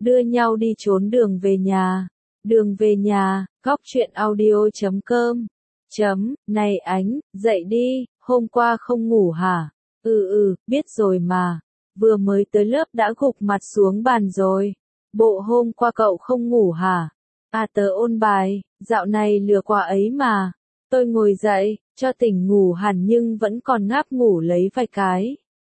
đưa nhau đi trốn đường về nhà. Đường về nhà, góc truyện audio.com. Này Ánh, dậy đi, hôm qua không ngủ hả? Biết rồi mà. Vừa mới tới lớp đã gục mặt xuống bàn rồi. Bộ hôm qua cậu không ngủ hả? À tớ ôn bài, dạo này lừa quá ấy mà. Tôi ngồi dậy, cho tỉnh ngủ hẳn nhưng vẫn còn ngáp ngủ lấy vài cái.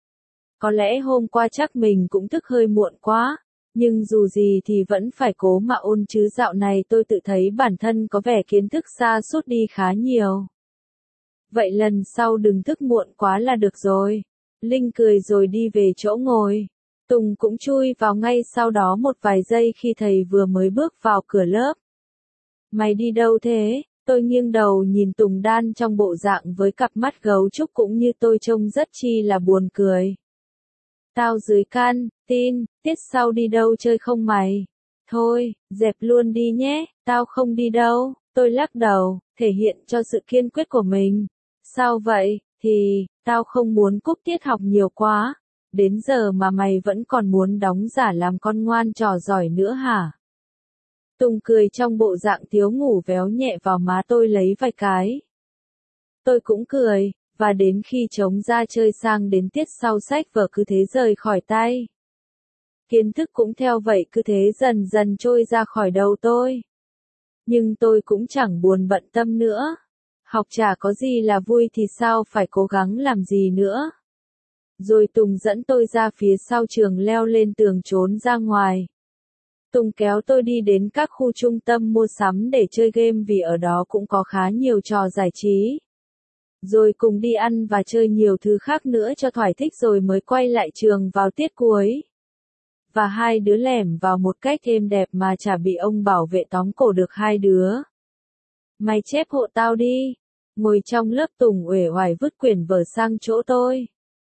Có lẽ hôm qua chắc mình cũng thức hơi muộn quá, nhưng dù gì thì vẫn phải cố mà ôn chứ dạo này tôi tự thấy bản thân có vẻ kiến thức sa sút đi khá nhiều. Vậy lần sau đừng thức muộn quá là được rồi. Linh cười rồi đi về chỗ ngồi. Tùng cũng chui vào ngay sau đó một vài giây khi thầy vừa mới bước vào cửa lớp. Mày đi đâu thế? Tôi nghiêng đầu nhìn Tùng đan trong bộ dạng với cặp mắt gấu trúc cũng như tôi trông rất chi là buồn cười. Tao dưới can, tin, tiết sau đi đâu chơi không mày? Thôi, dẹp luôn đi nhé, tao không đi đâu. Tôi lắc đầu, thể hiện cho sự kiên quyết của mình. Sao vậy? Thì, tao không muốn cúp tiết học nhiều quá. Đến giờ mà mày vẫn còn muốn đóng giả làm con ngoan trò giỏi nữa hả? Tùng cười trong bộ dạng thiếu ngủ véo nhẹ vào má tôi lấy vài cái. Tôi cũng cười, và đến khi trống ra chơi sang đến tiết sau sách vở cứ thế rời khỏi tay. Kiến thức cũng theo vậy cứ thế dần dần trôi ra khỏi đầu tôi. Nhưng tôi cũng chẳng buồn bận tâm nữa. Học chả có gì là vui thì sao phải cố gắng làm gì nữa. Rồi Tùng dẫn tôi ra phía sau trường leo lên tường trốn ra ngoài. Tùng kéo tôi đi đến các khu trung tâm mua sắm để chơi game vì ở đó cũng có khá nhiều trò giải trí. Rồi cùng đi ăn và chơi nhiều thứ khác nữa cho thỏa thích rồi mới quay lại trường vào tiết cuối. Và hai đứa lẻm vào một cách êm đẹp mà chả bị ông bảo vệ tóm cổ được hai đứa. Mày chép hộ tao đi. Ngồi trong lớp Tùng uể oải vứt quyển vở sang chỗ tôi.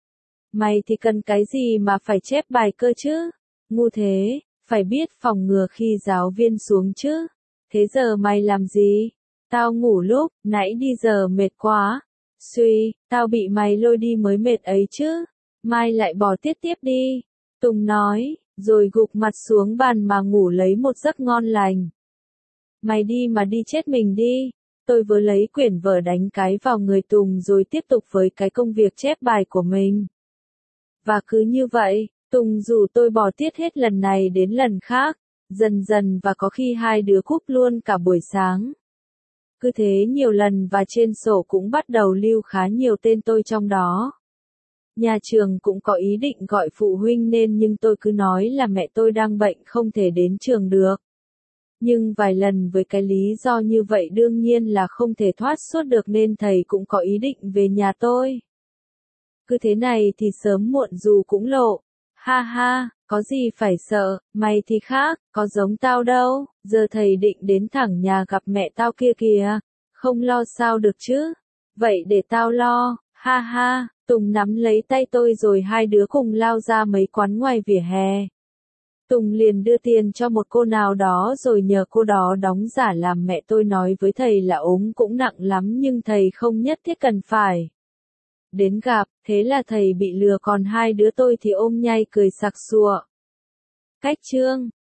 Mày thì cần cái gì mà phải chép bài cơ chứ? Ngu thế, phải biết phòng ngừa khi giáo viên xuống chứ. Thế giờ mày làm gì? Tao ngủ lúc nãy đi giờ mệt quá. Suy, tao bị mày lôi đi mới mệt ấy chứ. Mai lại bỏ tiết tiếp đi. Tùng nói, rồi gục mặt xuống bàn mà ngủ lấy một giấc ngon lành. Mày đi mà đi chết mình đi. Tôi vừa lấy quyển vở đánh cái vào người Tùng rồi tiếp tục với cái công việc chép bài của mình. Và cứ như vậy, Tùng rủ tôi bỏ tiết hết lần này đến lần khác, dần dần và có khi hai đứa cúp luôn cả buổi sáng. Cứ thế nhiều lần và trên sổ cũng bắt đầu lưu khá nhiều tên tôi trong đó. Nhà trường cũng có ý định gọi phụ huynh nên nhưng tôi cứ nói là mẹ tôi đang bệnh không thể đến trường được. Nhưng vài lần với cái lý do như vậy đương nhiên là không thể thoát suốt được nên thầy cũng có ý định về nhà tôi. Cứ thế này thì sớm muộn dù cũng lộ. Ha ha, có gì phải sợ, mày thì khác, có giống tao đâu, giờ thầy định đến thẳng nhà gặp mẹ tao kia kìa, không lo sao được chứ, vậy để tao lo, ha ha, Tùng nắm lấy tay tôi rồi hai đứa cùng lao ra mấy quán ngoài vỉa hè. Tùng liền đưa tiền cho một cô nào đó rồi nhờ cô đó đóng giả làm mẹ tôi nói với thầy là ốm cũng nặng lắm nhưng thầy không nhất thiết cần phải đến gặp, thế là thầy bị lừa còn hai đứa tôi thì ôm nhay cười sặc sụa. Cách chương